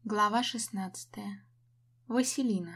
Глава 16. Василина.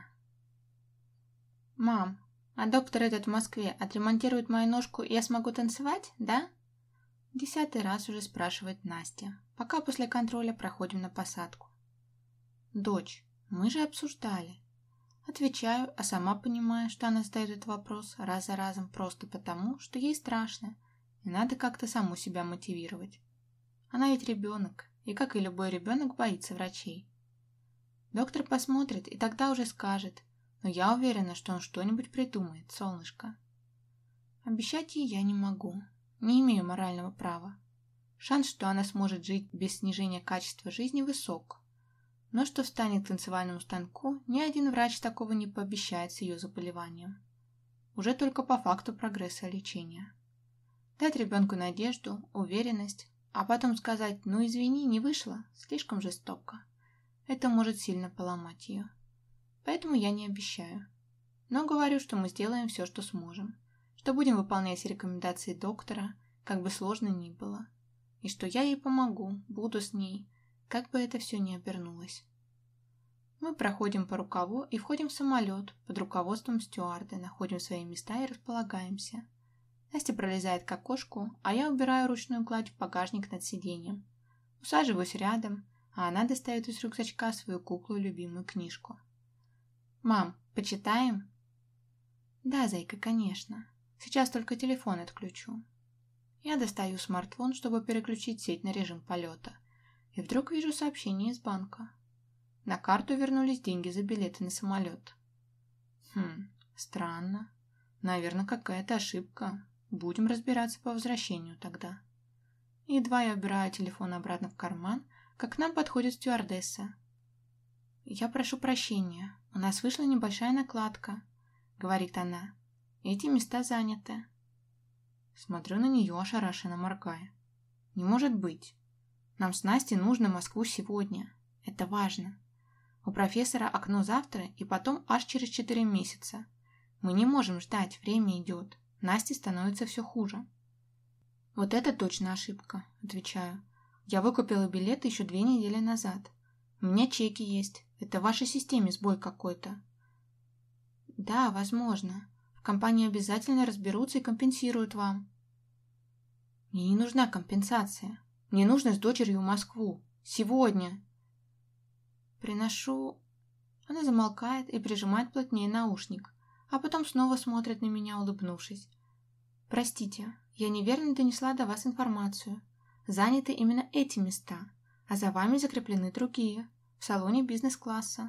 «Мам, а доктор этот в Москве отремонтирует мою ножку, и я смогу танцевать, да?» 10-й раз уже спрашивает Настя, пока после контроля проходим на посадку. «Дочь, мы же обсуждали». Отвечаю, а сама понимаю, что она задает этот вопрос раз за разом просто потому, что ей страшно, и надо как-то саму себя мотивировать. Она ведь ребенок, и, как и любой ребенок, боится врачей. Доктор посмотрит и тогда уже скажет, но я уверена, что он что-нибудь придумает, солнышко. Обещать ей я не могу, не имею морального права. Шанс, что она сможет жить без снижения качества жизни, высок. Но что встанет к танцевальному станку, ни один врач такого не пообещает с ее заболеванием. Уже только по факту прогресса лечения. Дать ребенку надежду, уверенность, а потом сказать «ну извини, не вышло» слишком жестоко. Это может сильно поломать ее. Поэтому я не обещаю. Но говорю, что мы сделаем все, что сможем. Что будем выполнять рекомендации доктора, как бы сложно ни было. И что я ей помогу, буду с ней, как бы это все ни обернулось. Мы проходим по рукаву и входим в самолет под руководством стюарда, находим свои места и располагаемся. Настя пролезает к окошку, а я убираю ручную кладь в багажник над сиденьем. Усаживаюсь рядом, а она достает из рюкзачка свою куклу и любимую книжку. «Мам, почитаем?» «Да, зайка, конечно. Сейчас только телефон отключу». Я достаю смартфон, чтобы переключить сеть на режим полета. И вдруг вижу сообщение из банка. На карту вернулись деньги за билеты на самолет. Странно. Наверное, какая-то ошибка. Будем разбираться по возвращению тогда. Едва я убираю телефон обратно в карман, как к нам подходит стюардесса. «Я прошу прощения, у нас вышла небольшая накладка», — говорит она. «Эти места заняты». Смотрю на нее, ошарашенно моргая. «Не может быть. Нам с Настей нужно в Москву сегодня. Это важно. У профессора окно завтра и потом аж через 4 месяца. Мы не можем ждать, время идет. Насте становится все хуже». «Вот это точно ошибка», — отвечаю. «Я выкупила билеты еще 2 недели назад. У меня чеки есть. Это в вашей системе сбой какой-то». «Да, возможно. В компании обязательно разберутся и компенсируют вам». «Мне не нужна компенсация. Мне нужно с дочерью в Москву. Сегодня». «Приношу...» Она замолкает и прижимает плотнее наушник, а потом снова смотрит на меня, улыбнувшись. «Простите, я неверно донесла до вас информацию. Заняты именно эти места, а за вами закреплены другие, в салоне бизнес-класса».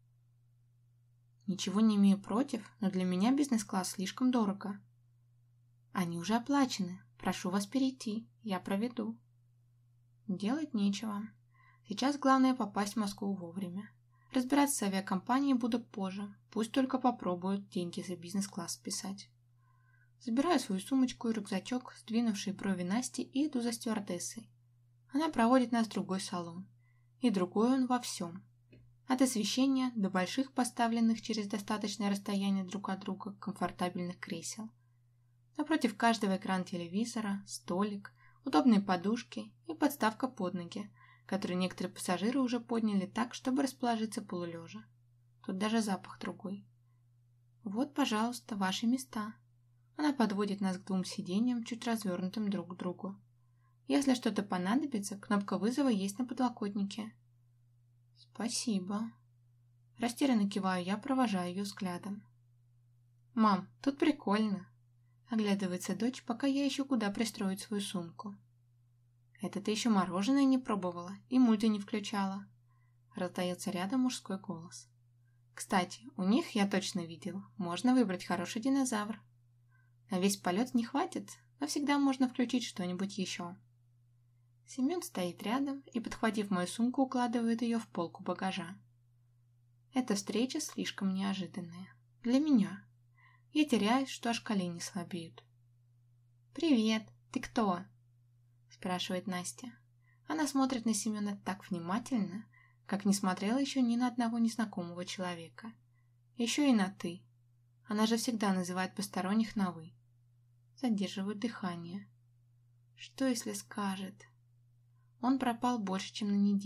Ничего не имею против, но для меня бизнес-класс слишком дорого. «Они уже оплачены. Прошу вас перейти. Я проведу». Делать нечего. Сейчас главное попасть в Москву вовремя. Разбираться с авиакомпанией буду позже. Пусть только попробуют деньги за бизнес-класс списать. Забираю свою сумочку и рюкзачок, сдвинувшие брови Насти, и иду за стюардессой. Она проводит нас в другой салон. И другой он во всем. От освещения до больших, поставленных через достаточное расстояние друг от друга, комфортабельных кресел. Напротив каждого экран телевизора, столик, удобные подушки и подставка под ноги, которые некоторые пассажиры уже подняли так, чтобы расположиться полулежа. Тут даже запах другой. «Вот, пожалуйста, ваши места». Она подводит нас к 2 сиденьям, чуть развернутым друг к другу. Если что-то понадобится, кнопка вызова есть на подлокотнике. «Спасибо». Растерянно киваю я, провожаю ее взглядом. «Мам, тут прикольно», — оглядывается дочь, пока я ищу, куда пристроить свою сумку. «Это ты еще мороженое не пробовала и мульти не включала», — раздается рядом мужской голос. «Кстати, у них, я точно видел, можно выбрать хороший динозавр. На весь полет не хватит, но всегда можно включить что-нибудь еще». Семен стоит рядом и, подхватив мою сумку, укладывает ее в полку багажа. Эта встреча слишком неожиданная. Для меня. Я теряюсь, что аж колени слабеют. «Привет, ты кто?» – спрашивает Настя. Она смотрит на Семена так внимательно, как не смотрела еще ни на одного незнакомого человека. Еще и на «ты». Она же всегда называет посторонних на «вы». Задерживает дыхание. Что если скажет? Он пропал больше, чем на неделю.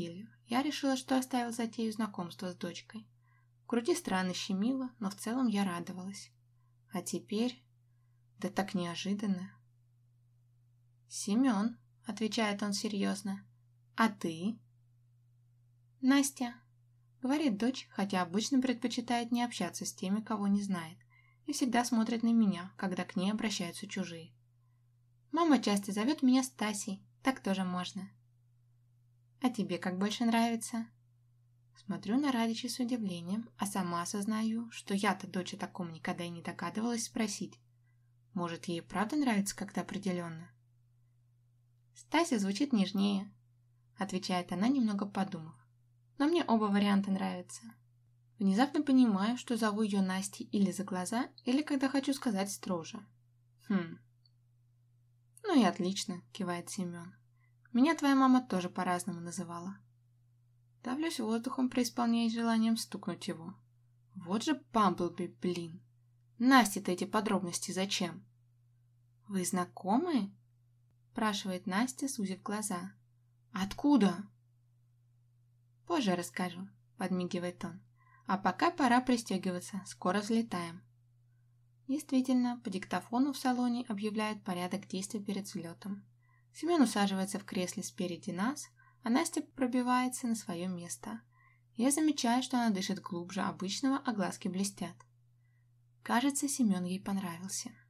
Я решила, что оставил затею знакомства с дочкой. В груди странно щемило, но в целом я радовалась. А теперь... Да так неожиданно. «Семен», — отвечает он серьезно. «А ты?» «Настя», — говорит дочь, хотя обычно предпочитает не общаться с теми, кого не знает, и всегда смотрит на меня, когда к ней обращаются чужие. «Мама часто зовет меня Стасей, так тоже можно». «А тебе как больше нравится?» Смотрю на Радича с удивлением, а сама осознаю, что я-то дочь о таком никогда и не догадывалась спросить. Может, ей правда нравится как-то определенно? «Стася звучит нежнее», — отвечает она, немного подумав. «Но мне оба варианта нравятся». Внезапно понимаю, что зову ее Настей или за глаза, или когда хочу сказать строже. «Ну и отлично», — кивает Семен. «Меня твоя мама тоже по-разному называла». Давлюсь воздухом, преисполняясь желанием стукнуть его. Вот же Бамблби, блин. Насте-то эти подробности зачем? «Вы знакомы?» — спрашивает Настя, сузив глаза. «Откуда?» «Позже расскажу», — подмигивает он. «А пока пора пристегиваться, скоро взлетаем». Действительно, по диктофону в салоне объявляют порядок действий перед взлетом. Семен усаживается в кресле спереди нас, а Настя пробивается на свое место. Я замечаю, что она дышит глубже обычного, а глазки блестят. Кажется, Семен ей понравился.